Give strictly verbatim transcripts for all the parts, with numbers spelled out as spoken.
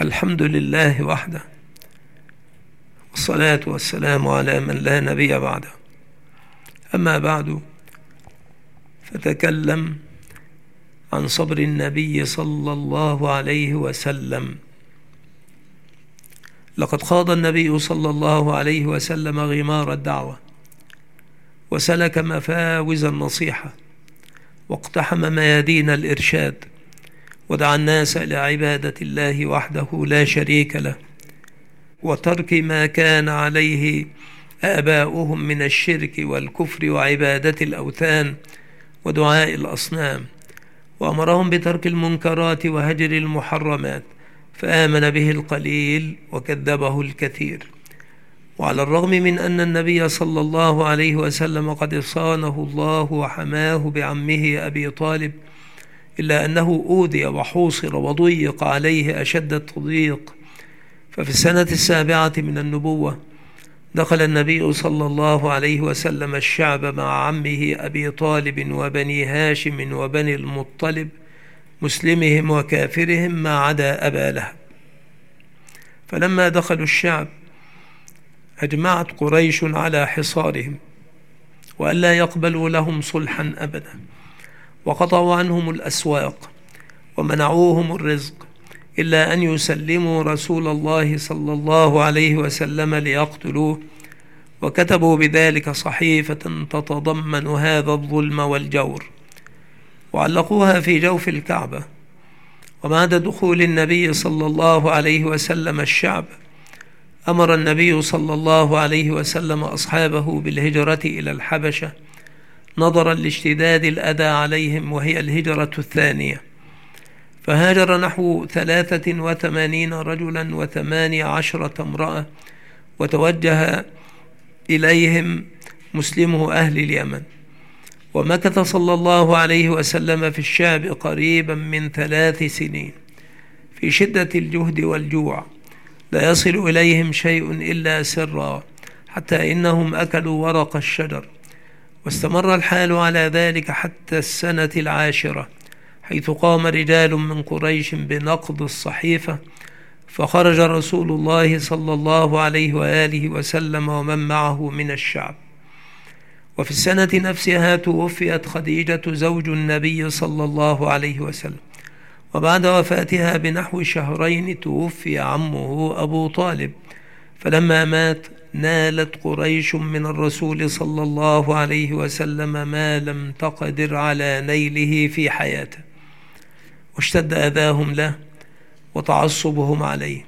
الحمد لله وحده، والصلاة والسلام على من لا نبي بعده. أما بعد، فتكلم عن صبر النبي صلى الله عليه وسلم. لقد خاض النبي صلى الله عليه وسلم غمار الدعوة، وسلك مفاوز النصيحة، واقتحم ميادين الإرشاد، ودعا الناس إلى عبادة الله وحده لا شريك له، وترك ما كان عليه آباؤهم من الشرك والكفر وعبادة الأوثان ودعاء الأصنام، وأمرهم بترك المنكرات وهجر المحرمات، فآمن به القليل وكذبه الكثير. وعلى الرغم من أن النبي صلى الله عليه وسلم قد صانه الله وحماه بعمه أبي طالب، إلا أنه أوذي وحوصر وضيق عليه أشد التضييق. ففي السنة السابعة من النبوة دخل النبي صلى الله عليه وسلم الشعب مع عمه أبي طالب وبني هاشم وبني المطلب، مسلمهم وكافرهم ما عدا أبا لهب. فلما دخلوا الشعب أجمعت قريش على حصارهم، وألا يقبلوا لهم صلحا أبدا، وقطعوا عنهم الأسواق ومنعوهم الرزق، إلا أن يسلموا رسول الله صلى الله عليه وسلم ليقتلوه، وكتبوا بذلك صحيفة تتضمن هذا الظلم والجور، وعلقوها في جوف الكعبة. وبعد دخول النبي صلى الله عليه وسلم الشعب، أمر النبي صلى الله عليه وسلم أصحابه بالهجرة إلى الحبشة، نظرا لاشتداد الأذى عليهم، وهي الهجرة الثانية. فهاجر نحو ثلاثة وثمانين رجلا وثماني عشرة امرأة، وتوجه إليهم مسلمو أهل اليمن. ومكث صلى الله عليه وسلم في الشعب قريبا من ثلاث سنين في شدة الجهد والجوع، لا يصل إليهم شيء إلا سرا، حتى إنهم أكلوا ورق الشجر. واستمر الحال على ذلك حتى السنة العاشرة، حيث قام رجال من قريش بنقض الصحيفة، فخرج رسول الله صلى الله عليه وآله وسلم ومن معه من الشعب. وفي السنة نفسها توفيت خديجة زوج النبي صلى الله عليه وسلم، وبعد وفاتها بنحو شهرين توفي عمه أبو طالب. فلما مات نالت قريش من الرسول صلى الله عليه وسلم ما لم تقدر على نيله في حياته، واشتد أذاهم له وتعصبهم عليه.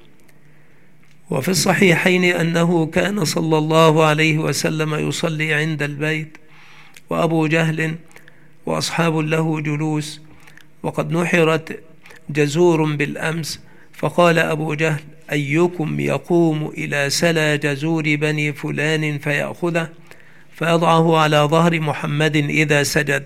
وفي الصحيحين أنه كان صلى الله عليه وسلم يصلي عند البيت، وأبو جهل وأصحاب له جلوس، وقد نحرت جزور بالأمس، فقال أبو جهل: أيكم يقوم إلى سلى جزور بني فلان فيأخذه فيضعه على ظهر محمد إذا سجد؟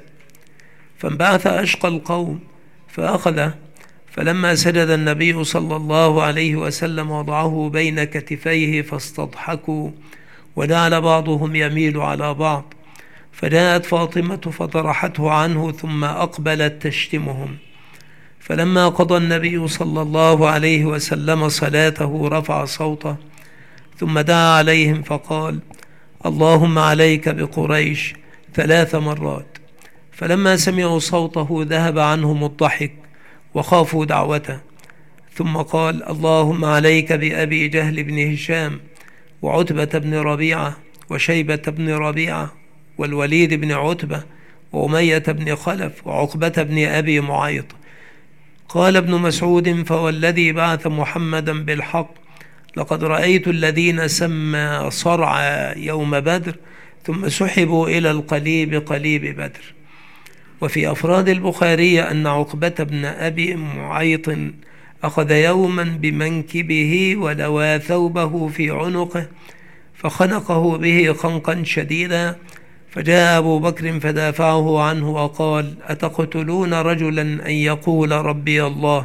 فانبعث أشقى القوم فأخذه، فلما سجد النبي صلى الله عليه وسلم وضعه بين كتفيه فاستضحكوا، وجعل بعضهم يميل على بعض. فجاءت فاطمة فطرحته عنه، ثم أقبلت تشتمهم. فلما قضى النبي صلى الله عليه وسلم صلاته رفع صوته، ثم دعا عليهم فقال: اللهم عليك بقريش ثلاث مرات. فلما سمعوا صوته ذهب عنهم الضحك وخافوا دعوته، ثم قال: اللهم عليك بأبي جهل بن هشام، وعتبة بن ربيعة، وشيبة بن ربيعة، والوليد بن عتبة، وأمية بن خلف، وعقبة بن أبي معيط. قال ابن مسعود: فوالذي بعث محمدا بالحق لقد رأيت الذين سمى صرعى يوم بدر ثم سحبوا إلى القليب قليب بدر. وفي أفراد البخاري أن عقبة بن أبي معيط أخذ يوما بمنكبه ولوى ثوبه في عنقه فخنقه به خنقا شديدا، فجاء أبو بكر فدافعه عنه وقال: أتقتلون رجلا أن يقول ربي الله؟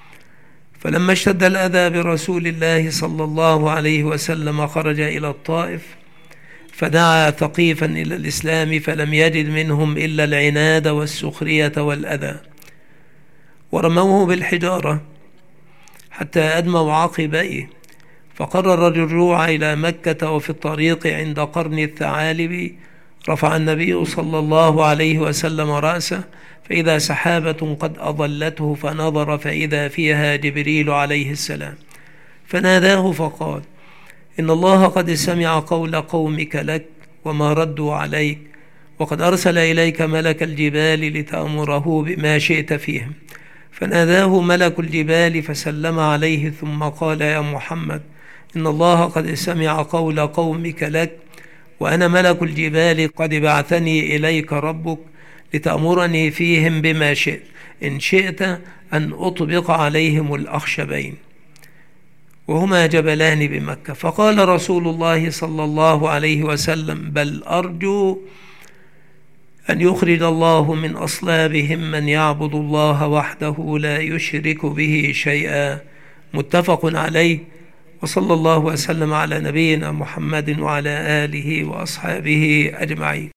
فلما اشتد الأذى برسول الله صلى الله عليه وسلم خرج إلى الطائف، فدعا ثقيفا إلى الإسلام، فلم يجد منهم إلا العناد والسخرية والأذى، ورموه بالحجارة حتى أدموا عقبيه، فقرر الرجوع إلى مكة. وفي الطريق عند قرن الثعالب رفع النبي صلى الله عليه وسلم رأسه فإذا سحابة قد أظلته، فنظر فإذا فيها جبريل عليه السلام، فناداه فقال: إن الله قد سمع قول قومك لك وما ردوا عليك، وقد أرسل إليك ملك الجبال لتأمره بما شئت فيهم. فناداه ملك الجبال فسلم عليه، ثم قال: يا محمد، إن الله قد سمع قول قومك لك، وأنا ملك الجبال قد بعثني إليك ربك لتأمرني فيهم بما شئت، إن شئت أن أطبق عليهم الأخشبين، وهما جبلان بمكة. فقال رسول الله صلى الله عليه وسلم: بل أرجو أن يخرج الله من أصلابهم من يعبد الله وحده لا يشرك به شيئا. متفق عليه. وصلى الله وسلم على نبينا محمد وعلى آله وأصحابه أجمعين.